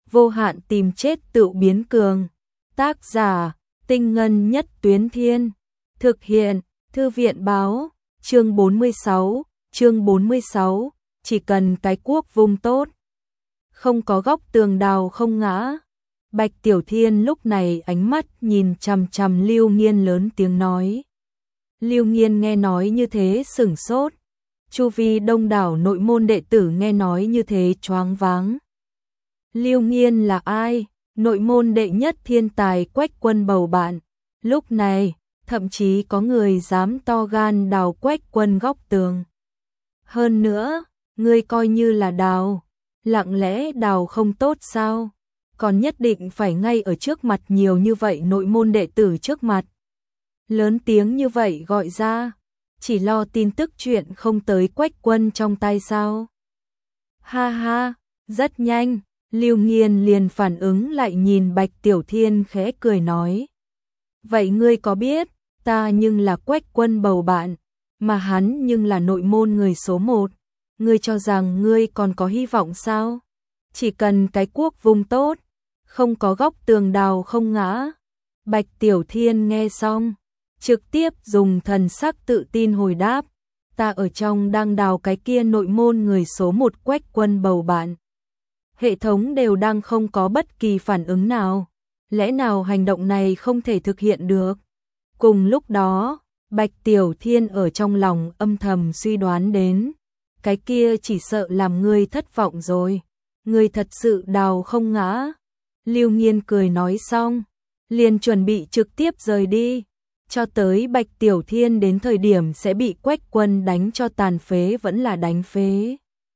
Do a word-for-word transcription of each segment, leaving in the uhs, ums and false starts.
vô hạn tìm chết tự biến cường. Tác giả, Tinh Ngân Nhất Tuyến Thiên. Thực hiện, Thư viện Báo. Chương bốn mươi sáu, chương bốn mươi sáu, chỉ cần cái cuốc vung tốt. Không có góc tường đào không ngã. Bạch Tiểu Thiên lúc này ánh mắt nhìn chằm chằm Lưu Nghiên lớn tiếng nói. Lưu Nghiên nghe nói như thế sửng sốt. Chu vi đông đảo nội môn đệ tử nghe nói như thế choáng váng. Lưu Nghiên là ai? Nội môn đệ nhất thiên tài Quách Quân bầu bạn. Lúc này, thậm chí có người dám to gan đào Quách Quân góc tường. Hơn nữa, ngươi coi như là đào, lặng lẽ đào không tốt sao? Còn nhất định phải ngay ở trước mặt nhiều như vậy nội môn đệ tử trước mặt. Lớn tiếng như vậy gọi ra, chỉ lo tin tức chuyện không tới Quách Quân trong tay sao? Ha ha, rất nhanh, Lưu Nghiên liền phản ứng lại nhìn Bạch Tiểu Thiên khẽ cười nói. Vậy ngươi có biết, ta nhưng là Quách Quân bầu bạn, mà hắn nhưng là nội môn người số một. Ngươi cho rằng ngươi còn có hy vọng sao? Chỉ cần cái cuốc vung tốt, không có góc tường đào không ngã. Bạch Tiểu Thiên nghe xong, trực tiếp dùng thần sắc tự tin hồi đáp. Ta ở trong đang đào cái kia nội môn người số một Quách Quân bầu bạn. Hệ thống đều đang không có bất kỳ phản ứng nào. Lẽ nào hành động này không thể thực hiện được? Cùng lúc đó, Bạch Tiểu Thiên ở trong lòng âm thầm suy đoán đến. Cái kia chỉ sợ làm ngươi thất vọng rồi. Ngươi thật sự đào không ngã. Lưu Nghiên cười nói xong, liền chuẩn bị trực tiếp rời đi. Cho tới Bạch Tiểu Thiên đến thời điểm sẽ bị Quách Quân đánh cho tàn phế vẫn là đánh phế.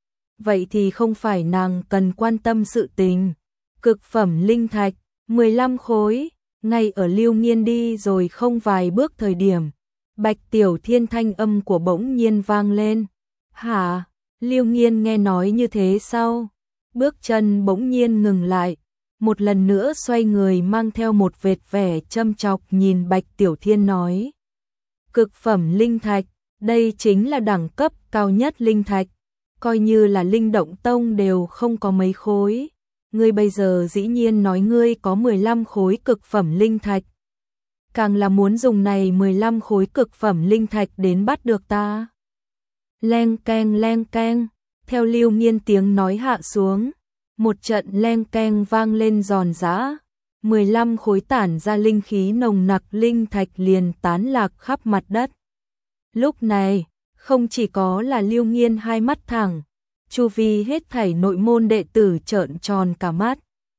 Vậy thì không phải nàng cần quan tâm sự tình. Cực phẩm linh thạch, mười lăm khối, ngay ở Lưu Nghiên đi rồi không vài bước thời điểm. Bạch Tiểu Thiên thanh âm của bỗng nhiên vang lên. Hả? Lưu Nghiên nghe nói như thế sao? Bước chân bỗng nhiên ngừng lại. Một lần nữa xoay người mang theo một vệt vẻ châm chọc nhìn Bạch Tiểu Thiên nói. Cực phẩm linh thạch, đây chính là đẳng cấp cao nhất linh thạch. Coi như là linh động tông đều không có mấy khối. Ngươi bây giờ dĩ nhiên nói ngươi có mười lăm khối cực phẩm linh thạch. Càng là muốn dùng này mười lăm khối cực phẩm linh thạch đến bắt được ta. Leng keng leng keng, theo Lưu Nghiên tiếng nói hạ xuống. Một trận leng keng vang lên giòn giã. mười lăm khối tản ra linh khí nồng nặc linh thạch liền tán lạc khắp mặt đất. Lúc này, không chỉ có là Lưu Nghiên hai mắt thẳng, chu vi hết thảy nội môn đệ tử trợn tròn cả mắt.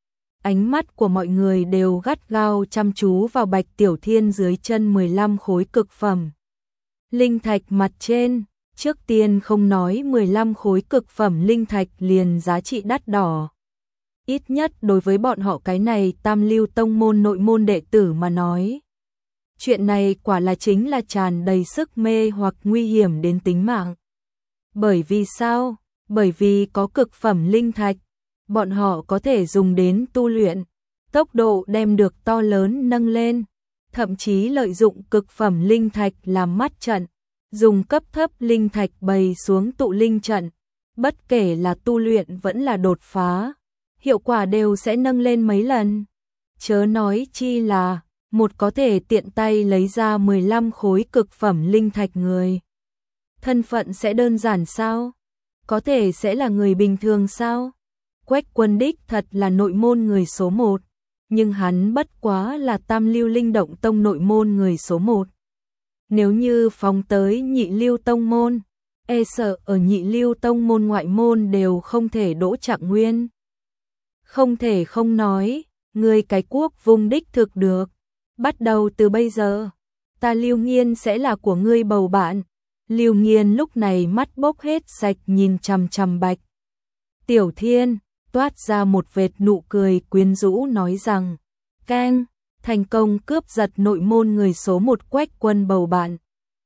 Ánh mắt của mọi người đều gắt gao chăm chú vào Bạch Tiểu Thiên dưới chân mười lăm khối cực phẩm linh thạch mặt trên. Trước tiên không nói mười lăm khối cực phẩm linh thạch liền giá trị đắt đỏ. Ít nhất đối với bọn họ cái này tam lưu tông môn nội môn đệ tử mà nói. Chuyện này quả là chính là tràn đầy sức mê hoặc nguy hiểm đến tính mạng. Bởi vì sao? Bởi vì có cực phẩm linh thạch, bọn họ có thể dùng đến tu luyện, tốc độ đem được to lớn nâng lên, thậm chí lợi dụng cực phẩm linh thạch làm mắt trận, dùng cấp thấp linh thạch bày xuống tụ linh trận, bất kể là tu luyện vẫn là đột phá, hiệu quả đều sẽ nâng lên mấy lần. Chớ nói chi là một có thể tiện tay lấy ra mười lăm khối cực phẩm linh thạch người. Thân phận sẽ đơn giản sao? Có thể sẽ là người bình thường sao? Quách Quân đích thật là nội môn người số một, nhưng hắn bất quá là tam lưu linh động tông nội môn người số một. Nếu như phóng tới nhị lưu tông môn, e sợ ở nhị lưu tông môn ngoại môn đều không thể đỗ Trạng Nguyên. Không thể không nói, người cái cuốc vung đích thực được. Bắt đầu từ bây giờ, ta Lưu Nghiên sẽ là của ngươi bầu bạn. Lưu Nghiên lúc này mắt bốc hết sạch nhìn chằm chằm Bạch Tiểu Thiên, toát ra một vệt nụ cười quyến rũ nói rằng, keng, thành công cướp giật nội môn người số một Quách Quân bầu bạn.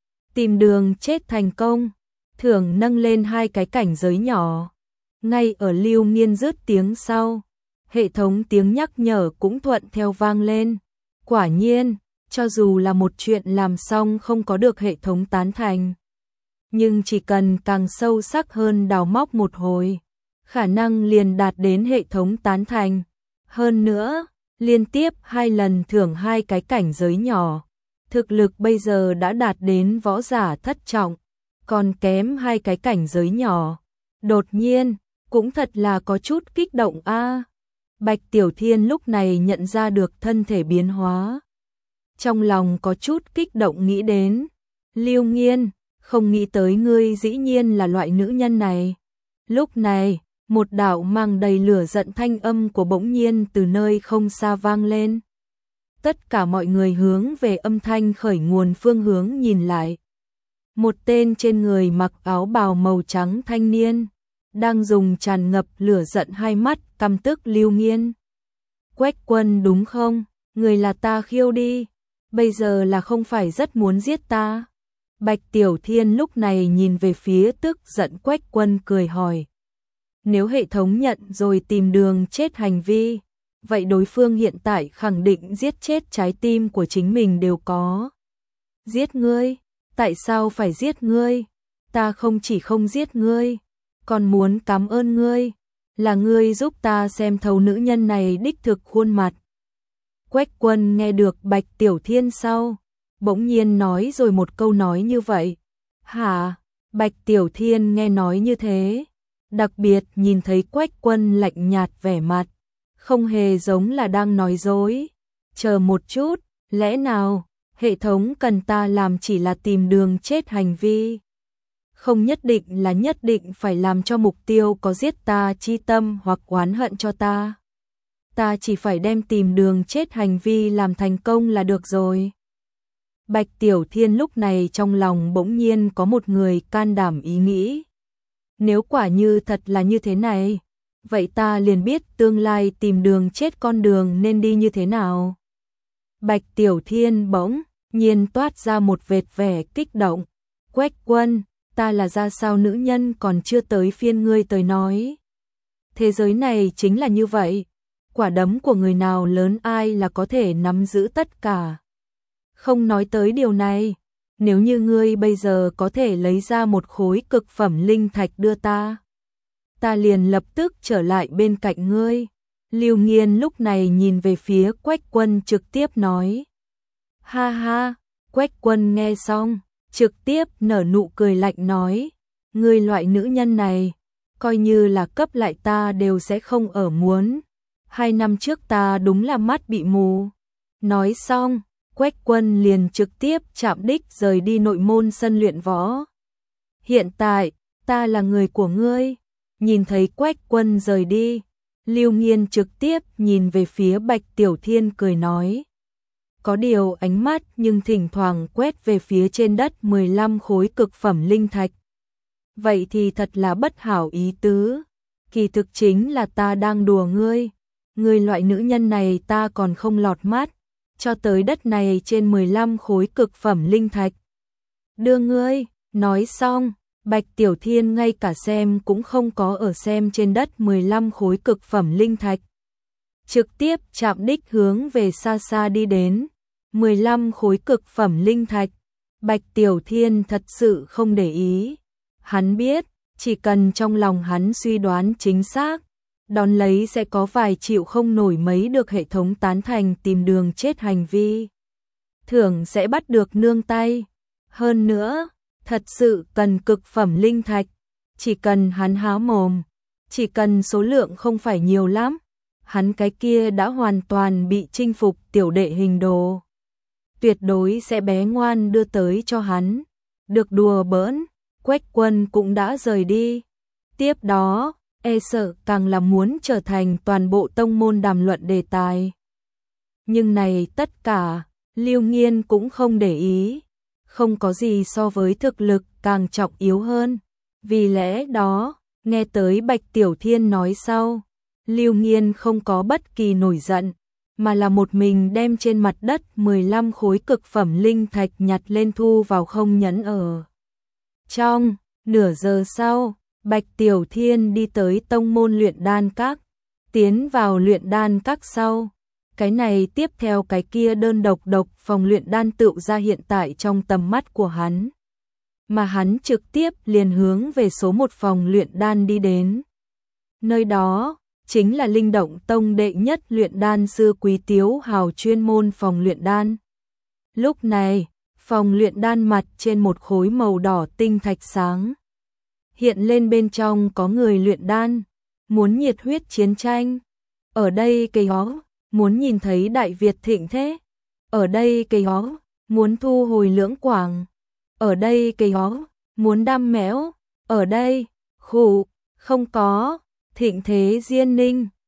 Tìm đường chết thành công, thưởng nâng lên hai cái cảnh giới nhỏ. Ngay ở Lưu Nghiên dứt tiếng sau, hệ thống tiếng nhắc nhở cũng thuận theo vang lên. Quả nhiên, cho dù là một chuyện làm xong không có được hệ thống tán thành, nhưng chỉ cần càng sâu sắc hơn đào móc một hồi, khả năng liền đạt đến hệ thống tán thành. Hơn nữa, liên tiếp hai lần thưởng hai cái cảnh giới nhỏ. Thực lực bây giờ đã đạt đến võ giả thất trọng, còn kém hai cái cảnh giới nhỏ. Đột nhiên, cũng thật là có chút kích động a. Bạch Tiểu Thiên lúc này nhận ra được thân thể biến hóa. Trong lòng có chút kích động nghĩ đến, Lưu Nghiên, không nghĩ tới ngươi dĩ nhiên là loại nữ nhân này. Lúc này, một đạo mang đầy lửa giận thanh âm của bỗng nhiên từ nơi không xa vang lên. Tất cả mọi người hướng về âm thanh khởi nguồn phương hướng nhìn lại. Một tên trên người mặc áo bào màu trắng thanh niên, đang dùng tràn ngập lửa giận hai mắt căm tức Lưu Nghiên. Quách Quân đúng không? Người là ta khiêu đi. Bây giờ là không phải rất muốn giết ta. Bạch Tiểu Thiên lúc này nhìn về phía tức giận Quách Quân cười hỏi. Nếu hệ thống nhận rồi tìm đường chết hành vi, vậy đối phương hiện tại khẳng định giết chết trái tim của chính mình đều có. Giết ngươi? Tại sao phải giết ngươi? Ta không chỉ không giết ngươi, còn muốn cảm ơn ngươi, là ngươi giúp ta xem thấu nữ nhân này đích thực khuôn mặt. Quách Quân nghe được Bạch Tiểu Thiên sau, bỗng nhiên nói rồi một câu nói như vậy. Hả? Bạch Tiểu Thiên nghe nói như thế, đặc biệt nhìn thấy Quách Quân lạnh nhạt vẻ mặt, không hề giống là đang nói dối. Chờ một chút, lẽ nào hệ thống cần ta làm chỉ là tìm đường chết hành vi? Không nhất định là nhất định phải làm cho mục tiêu có giết ta chi tâm hoặc oán hận cho ta. Ta chỉ phải đem tìm đường chết hành vi làm thành công là được rồi. Bạch Tiểu Thiên lúc này trong lòng bỗng nhiên có một người can đảm ý nghĩ. Nếu quả như thật là như thế này, vậy ta liền biết tương lai tìm đường chết con đường nên đi như thế nào. Bạch Tiểu Thiên bỗng nhiên toát ra một vệt vẻ kích động. Quách Quân, ta là ra sao nữ nhân còn chưa tới phiên ngươi tới nói. Thế giới này chính là như vậy, quả đấm của người nào lớn ai là có thể nắm giữ tất cả. Không nói tới điều này, nếu như ngươi bây giờ có thể lấy ra một khối cực phẩm linh thạch đưa ta, ta liền lập tức trở lại bên cạnh ngươi. Lưu Nghiên lúc này nhìn về phía Quách Quân trực tiếp nói. Ha ha, Quách Quân nghe xong, trực tiếp nở nụ cười lạnh nói, ngươi loại nữ nhân này, coi như là cấp lại ta đều sẽ không ở muốn. Hai năm trước ta đúng là mắt bị mù. Nói xong, Quách Quân liền trực tiếp chạm đích rời đi nội môn sân luyện võ. Hiện tại, ta là người của ngươi. Nhìn thấy Quách Quân rời đi, Lưu Nghiên trực tiếp nhìn về phía Bạch Tiểu Thiên cười nói. Có điều ánh mắt nhưng thỉnh thoảng quét về phía trên đất mười lăm khối cực phẩm linh thạch. Vậy thì thật là bất hảo ý tứ. Kỳ thực chính là ta đang đùa ngươi. Ngươi loại nữ nhân này ta còn không lọt mắt. Cho tới đất này trên mười lăm khối cực phẩm linh thạch. Đưa ngươi, nói xong, Bạch Tiểu Thiên ngay cả xem cũng không có ở xem trên đất mười lăm khối cực phẩm linh thạch. Trực tiếp chạm đích hướng về xa xa đi đến. mười lăm khối cực phẩm linh thạch. Bạch Tiểu Thiên thật sự không để ý. Hắn biết, chỉ cần trong lòng hắn suy đoán chính xác, đón lấy sẽ có vài triệu không nổi mấy được hệ thống tán thành tìm đường chết hành vi. Thưởng sẽ bắt được nương tay. Hơn nữa, thật sự cần cực phẩm linh thạch. Chỉ cần hắn há mồm, chỉ cần số lượng không phải nhiều lắm, hắn cái kia đã hoàn toàn bị chinh phục tiểu đệ hình đồ. Tuyệt đối sẽ bé ngoan đưa tới cho hắn. Được đùa bỡn, Quách Quân cũng đã rời đi. Tiếp đó, e sợ càng là muốn trở thành toàn bộ tông môn đàm luận đề tài. Nhưng này tất cả, Lưu Nghiên cũng không để ý. Không có gì so với thực lực càng trọng yếu hơn. Vì lẽ đó, nghe tới Bạch Tiểu Thiên nói sau, Lưu Nghiên không có bất kỳ nổi giận, mà là một mình đem trên mặt đất mười lăm khối cực phẩm linh thạch nhặt lên thu vào không nhẫn ở. Trong nửa giờ sau, Bạch Tiểu Thiên đi tới tông môn luyện đan các, tiến vào luyện đan các sau. Cái này tiếp theo cái kia đơn độc độc phòng luyện đan tựu ra hiện tại trong tầm mắt của hắn. Mà hắn trực tiếp liền hướng về số một phòng luyện đan đi đến. Nơi đó, chính là Linh Động Tông đệ nhất luyện đan sư Quý Tiếu Hào chuyên môn phòng luyện đan. Lúc này, phòng luyện đan mặt trên một khối màu đỏ tinh thạch sáng. Hiện lên bên trong có người luyện đan, muốn nhiệt huyết chiến tranh. Ở đây cây hó, muốn nhìn thấy Đại Việt thịnh thế. Ở đây cây hó, muốn thu hồi Lưỡng Quảng. Ở đây cây hó, muốn đam mẽo. Ở đây, khủ, không có, thịnh thế Diên Ninh.